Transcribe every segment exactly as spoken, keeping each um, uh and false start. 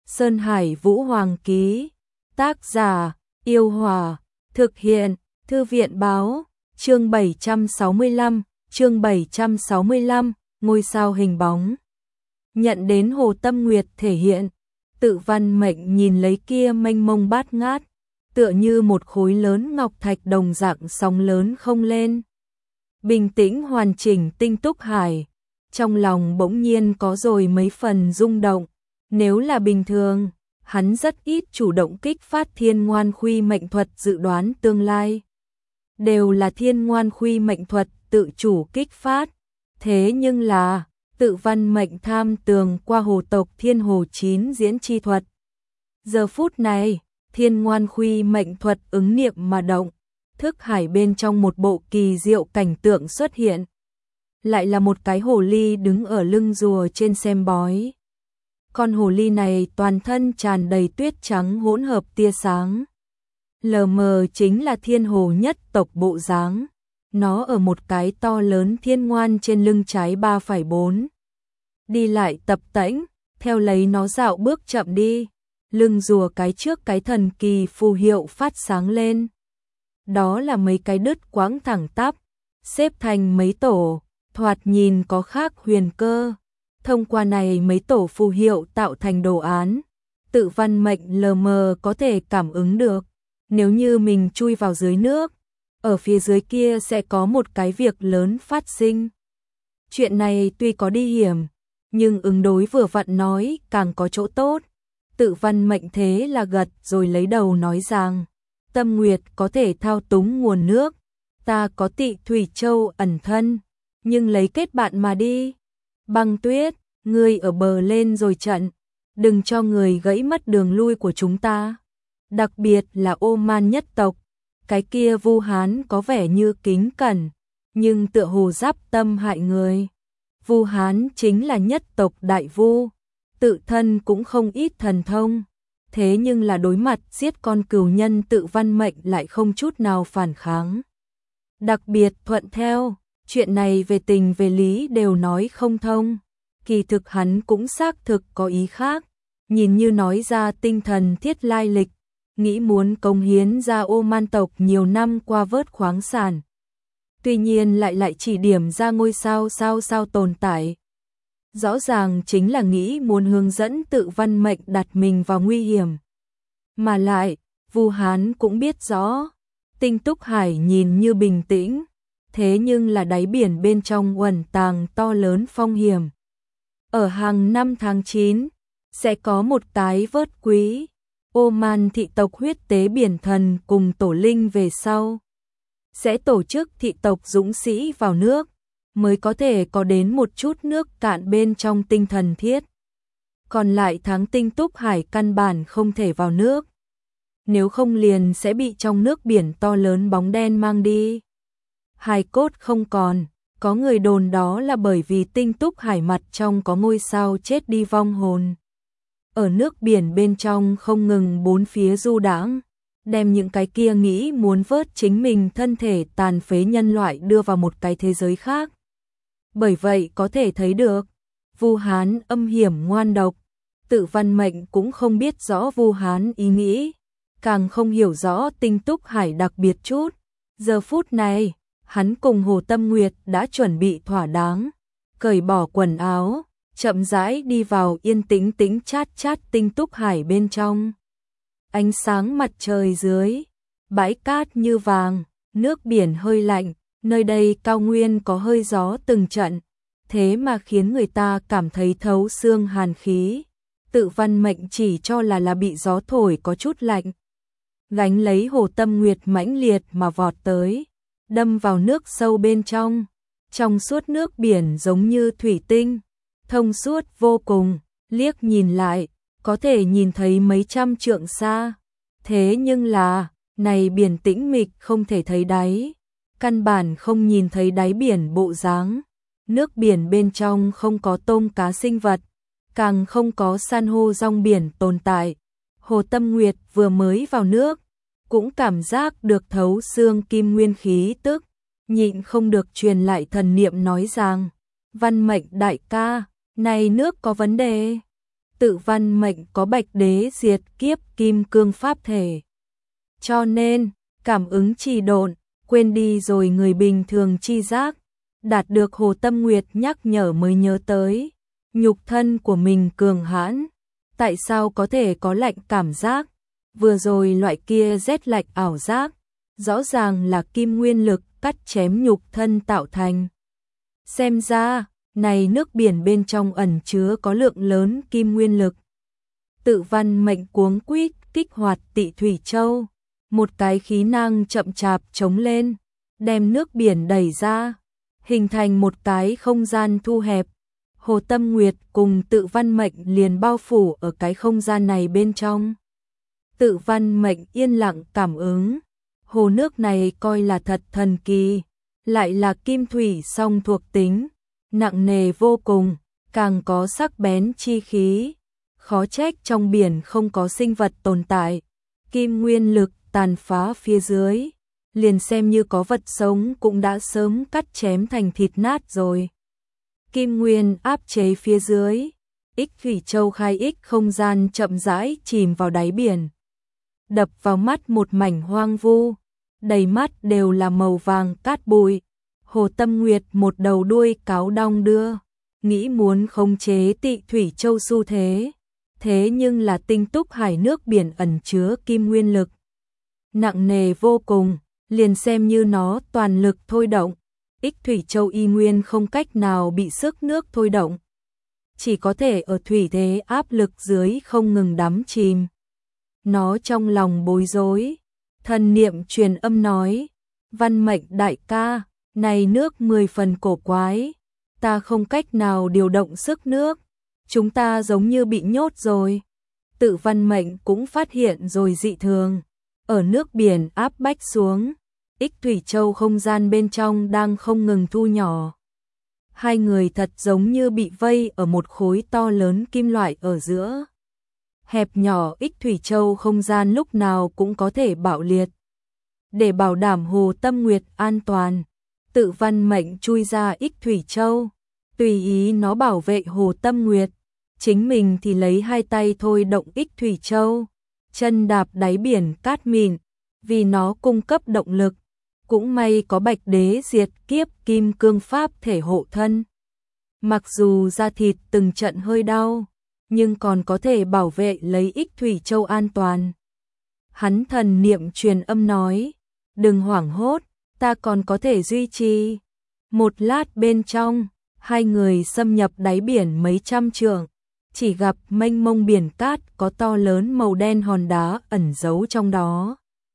Sơn Hải Vũ Hoàng ký. Tác giả, Yêu Hòa. Thực hiện, Thư viện Báo. Chương bảy trăm sáu mươi lăm, chương bảy trăm sáu mươi lăm, ngôi sao hình bóng. Nhận đến Hồ Tâm Nguyệt thể hiện, Tự Văn Mệnh nhìn lấy kia mênh mông bát ngát, tựa như một khối lớn ngọc thạch đồng dạng sóng lớn không lên. Bình tĩnh hoàn chỉnh tinh túc hải, trong lòng bỗng nhiên có rồi mấy phần rung động. Nếu là bình thường, hắn rất ít chủ động kích phát Thiên Ngoan Khuy mệnh thuật dự đoán tương lai. Đều là Thiên Ngoan Khuy mệnh thuật tự chủ kích phát. Thế nhưng là, Tự Văn Mệnh tham tường qua hồ tộc Thiên Hồ chín diễn chi thuật. Giờ phút này, Thiên Ngoan Khuy mệnh thuật ứng niệm mà động, thức hải bên trong một bộ kỳ diệu cảnh tượng xuất hiện. Lại là một cái hồ ly đứng ở lưng rùa trên xem bói. Con hồ ly này toàn thân tràn đầy tuyết trắng hỗn hợp tia sáng. Lờ mờ chính là thiên hồ nhất tộc bộ dáng. Nó ở một cái to lớn thiên ngoan trên lưng trái ba phẩy bốn. Đi lại tập tễnh, theo lấy nó dạo bước chậm đi. Lưng rùa cái trước cái thần kỳ phù hiệu phát sáng lên. Đó là mấy cái đứt quãng thẳng tắp, xếp thành mấy tổ, thoạt nhìn có khác huyền cơ. Thông qua này mấy tổ phù hiệu tạo thành đồ án, Tự Văn Mệnh lờ mờ có thể cảm ứng được. Nếu như mình chui vào dưới nước, ở phía dưới kia sẽ có một cái việc lớn phát sinh. Chuyện này tuy có đi hiểm, nhưng ứng đối vừa vặn nói càng có chỗ tốt. Tự Văn Mệnh thế là gật rồi lấy đầu nói rằng, Tâm Nguyệt có thể thao túng nguồn nước, ta có Tị Thủy Châu ẩn thân, nhưng lấy kết bạn mà đi. Băng Tuyết, ngươi ở bờ lên rồi trận, đừng cho người gãy mất đường lui của chúng ta. Đặc biệt là Ô Man nhất tộc, cái kia Vu Hán có vẻ như kính cẩn, nhưng tựa hồ giáp tâm hại người. Vu Hán chính là nhất tộc đại vu, tự thân cũng không ít thần thông, thế nhưng là đối mặt giết con cừu nhân Tự Văn Mệnh lại không chút nào phản kháng. Đặc biệt thuận theo, chuyện này về tình về lý đều nói không thông. Kỳ thực hắn cũng xác thực có ý khác, nhìn như nói ra tinh thần thiết lai lịch, nghĩ muốn cống hiến ra Ô Man tộc nhiều năm qua vớt khoáng sản. Tuy nhiên lại lại chỉ điểm ra ngôi sao sao sao tồn tại. Rõ ràng chính là nghĩ muốn hướng dẫn Tự Văn Mệnh đặt mình vào nguy hiểm. Mà lại, Vu Hán cũng biết rõ, tinh túc hải nhìn như bình tĩnh, thế nhưng là đáy biển bên trong uẩn tàng to lớn phong hiểm. Ở hàng năm tháng chín, sẽ có một tái vớt quý, Ô Man thị tộc huyết tế biển thần cùng tổ linh về sau. Sẽ tổ chức thị tộc dũng sĩ vào nước, mới có thể có đến một chút nước cạn bên trong tinh thần thiết. Còn lại tháng tinh túc hải căn bản không thể vào nước. Nếu không liền sẽ bị trong nước biển to lớn bóng đen mang đi. Hài cốt không còn, có người đồn đó là bởi vì tinh túc hải mặt trong có ngôi sao chết đi vong hồn. Ở nước biển bên trong không ngừng bốn phía du đãng, đem những cái kia nghĩ muốn vớt chính mình thân thể tàn phế nhân loại đưa vào một cái thế giới khác. Bởi vậy có thể thấy được, Vu Hán âm hiểm ngoan độc, Tự Văn Mệnh cũng không biết rõ Vu Hán ý nghĩ, càng không hiểu rõ tinh túc hải đặc biệt chút. Giờ phút này, hắn cùng Hồ Tâm Nguyệt đã chuẩn bị thỏa đáng, cởi bỏ quần áo, chậm rãi đi vào yên tĩnh tĩnh chát chát tinh túc hải bên trong. Ánh sáng mặt trời dưới, bãi cát như vàng, nước biển hơi lạnh, nơi đây cao nguyên có hơi gió từng trận, thế mà khiến người ta cảm thấy thấu xương hàn khí. Tự Văn Mệnh chỉ cho là là bị gió thổi có chút lạnh. Gánh lấy Hồ Tâm Nguyệt mãnh liệt mà vọt tới, đâm vào nước sâu bên trong. Trong suốt nước biển giống như thủy tinh, thông suốt vô cùng, liếc nhìn lại, có thể nhìn thấy mấy trăm trượng xa. Thế nhưng là, này biển tĩnh mịch không thể thấy đáy, căn bản không nhìn thấy đáy biển bộ dáng. Nước biển bên trong không có tôm cá sinh vật, càng không có san hô rong biển tồn tại. Hồ Tâm Nguyệt vừa mới vào nước, cũng cảm giác được thấu xương kim nguyên khí tức, nhịn không được truyền lại thần niệm nói rằng, Văn Mệnh đại ca, này nước có vấn đề. Tự văn mệnh có bạch đế diệt kiếp kim cương pháp thể. Cho nên, cảm ứng trì độn, quên đi rồi người bình thường chi giác, đạt được Hồ Tâm Nguyệt nhắc nhở mới nhớ tới, nhục thân của mình cường hãn, tại sao có thể có lạnh cảm giác, vừa rồi loại kia rét lạnh ảo giác, rõ ràng là kim nguyên lực cắt chém nhục thân tạo thành. Xem ra, này nước biển bên trong ẩn chứa có lượng lớn kim nguyên lực. Tự văn mệnh cuống quýt kích hoạt Tị Thủy Châu, một cái khí năng chậm chạp chống lên, đem nước biển đẩy ra, hình thành một cái không gian thu hẹp. Hồ Tâm Nguyệt cùng Tự Văn Mệnh liền bao phủ ở cái không gian này bên trong. Tự Văn Mệnh yên lặng cảm ứng, hồ nước này coi là thật thần kỳ, lại là kim thủy song thuộc tính, nặng nề vô cùng, càng có sắc bén chi khí, khó trách trong biển không có sinh vật tồn tại. Kim nguyên lực tàn phá phía dưới, liền xem như có vật sống cũng đã sớm cắt chém thành thịt nát rồi. Kim nguyên áp chế phía dưới, Ích Thủy Châu khai ích không gian chậm rãi chìm vào đáy biển. Đập vào mắt một mảnh hoang vu, đầy mắt đều là màu vàng cát bụi. Hồ Tâm Nguyệt một đầu đuôi cáo đong đưa, nghĩ muốn khống chế Tị Thủy Châu xu thế, thế nhưng là tinh túc hải nước biển ẩn chứa kim nguyên lực nặng nề vô cùng, liền xem như nó toàn lực thôi động, Ích Thủy Châu y nguyên không cách nào bị sức nước thôi động, chỉ có thể ở thủy thế áp lực dưới không ngừng đắm chìm. Nó trong lòng bối rối, thần niệm truyền âm nói, Văn Mệnh đại ca, này nước mười phần cổ quái, ta không cách nào điều động sức nước, chúng ta giống như bị nhốt rồi. Tự Văn Mệnh cũng phát hiện rồi dị thường, ở nước biển áp bách xuống, Ích Thủy Châu không gian bên trong đang không ngừng thu nhỏ. Hai người thật giống như bị vây ở một khối to lớn kim loại ở giữa. Hẹp nhỏ Ích Thủy Châu không gian lúc nào cũng có thể bạo liệt. Để bảo đảm Hồ Tâm Nguyệt an toàn, Tự Văn Mệnh chui ra Ích Thủy Châu, tùy ý nó bảo vệ Hồ Tâm Nguyệt, chính mình thì lấy hai tay thôi động Ích Thủy Châu, chân đạp đáy biển cát mịn, vì nó cung cấp động lực. Cũng may có bạch đế diệt kiếp kim cương pháp thể hộ thân. Mặc dù da thịt từng trận hơi đau, nhưng còn có thể bảo vệ lấy Ích Thủy Châu an toàn. Hắn thần niệm truyền âm nói, đừng hoảng hốt, ta còn có thể duy trì. Một lát bên trong, hai người xâm nhập đáy biển mấy trăm trượng, chỉ gặp mênh mông biển cát có to lớn màu đen hòn đá ẩn giấu trong đó.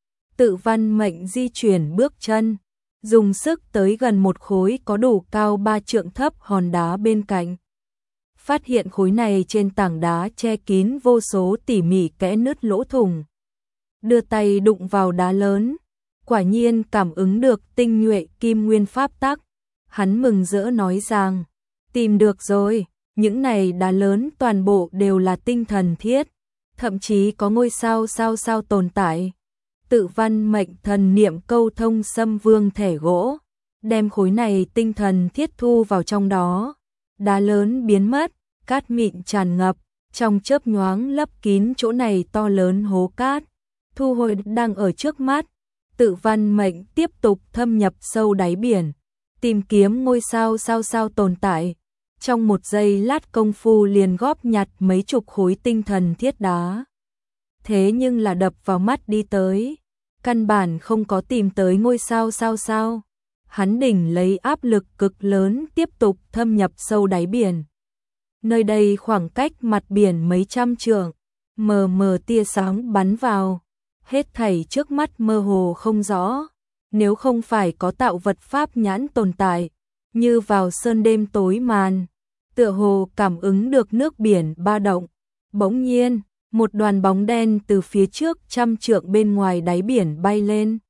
Tự Văn Mệnh di chuyển bước chân, dùng sức tới gần một khối có đủ cao ba trượng thấp hòn đá bên cạnh. Phát hiện khối này trên tảng đá che kín vô số tỉ mỉ kẽ nứt lỗ thủng. Đưa tay đụng vào đá lớn, quả nhiên cảm ứng được tinh nhuệ kim nguyên pháp tắc. Hắn mừng rỡ nói rằng, tìm được rồi, những này đá lớn toàn bộ đều là tinh thần thiết, thậm chí có ngôi sao sao sao tồn tại. Tự Văn Mệnh thần niệm câu thông xâm vương thể gỗ, đem khối này tinh thần thiết thu vào trong đó. Đá lớn biến mất, cát mịn tràn ngập, trong chớp nhoáng lấp kín chỗ này to lớn hố cát. Thu hồi đang ở trước mắt, Tự Văn Mệnh tiếp tục thâm nhập sâu đáy biển, tìm kiếm ngôi sao sao sao tồn tại. Trong một giây lát công phu liền góp nhặt mấy chục khối tinh thần thiết đá. Thế nhưng là đập vào mắt đi tới, căn bản không có tìm tới ngôi sao sao sao. Hắn đỉnh lấy áp lực cực lớn tiếp tục thâm nhập sâu đáy biển. Nơi đây khoảng cách mặt biển mấy trăm trượng, mờ mờ tia sáng bắn vào, hết thảy trước mắt mơ hồ không rõ. Nếu không phải có tạo vật pháp nhãn tồn tại, như vào sơn đêm tối màn, tựa hồ cảm ứng được nước biển ba động. Bỗng nhiên, một đoàn bóng đen từ phía trước trăm trượng bên ngoài đáy biển bay lên.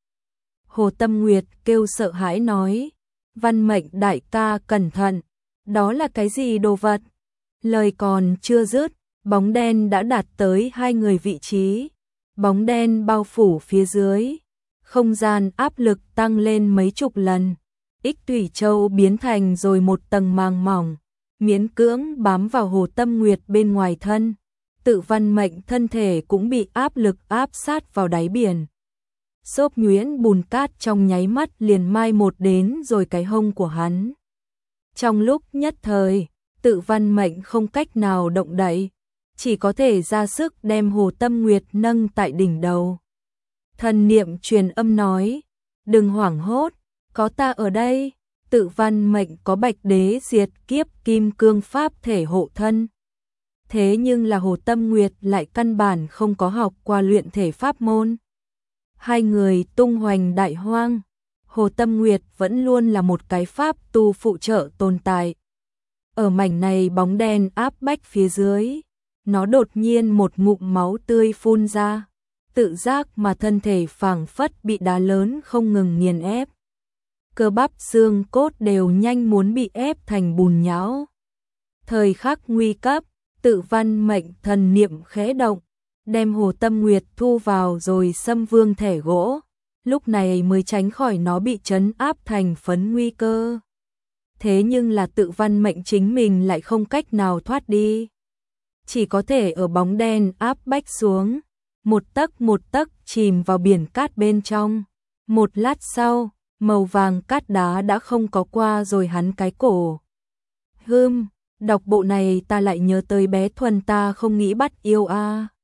Hồ Tâm Nguyệt kêu sợ hãi nói, Văn Mệnh đại ca cẩn thận, đó là cái gì đồ vật? Lời còn chưa dứt, bóng đen đã đạt tới hai người vị trí. Bóng đen bao phủ phía dưới, không gian áp lực tăng lên mấy chục lần. Ích Thủy Châu biến thành rồi một tầng màng mỏng, miễn cưỡng bám vào Hồ Tâm Nguyệt bên ngoài thân. Tự Văn Mệnh thân thể cũng bị áp lực áp sát vào đáy biển. Xốp nhuyễn bùn cát trong nháy mắt liền mai một đến rồi cái hông của hắn. Trong lúc nhất thời, Tự Văn Mệnh không cách nào động đậy, chỉ có thể ra sức đem Hồ Tâm Nguyệt nâng tại đỉnh đầu. Thần niệm truyền âm nói, đừng hoảng hốt, có ta ở đây. Tự Văn Mệnh có Bạch Đế diệt kiếp kim cương pháp thể hộ thân. Thế nhưng là Hồ Tâm Nguyệt lại căn bản không có học qua luyện thể pháp môn. Hai người tung hoành đại hoang, Hồ Tâm Nguyệt vẫn luôn là một cái pháp tu phụ trợ tồn tại. Ở mảnh này bóng đen áp bách phía dưới, nó đột nhiên một ngụm máu tươi phun ra, tự giác mà thân thể phảng phất bị đá lớn không ngừng nghiền ép. Cơ bắp xương cốt đều nhanh muốn bị ép thành bùn nhão. Thời khắc nguy cấp, Tự Văn Mệnh thần niệm khẽ động, đem Hồ Tâm Nguyệt thu vào rồi xâm vương thể gỗ, lúc này mới tránh khỏi nó bị trấn áp thành phấn nguy cơ. Thế nhưng là Tự Văn Mệnh chính mình lại không cách nào thoát đi. Chỉ có thể ở bóng đen áp bách xuống, một tấc một tấc chìm vào biển cát bên trong. Một lát sau, màu vàng cát đá đã không có qua rồi hắn cái cổ. Hưm, đọc bộ này ta lại nhớ tới bé Thuần ta không nghĩ bắt yêu a. À.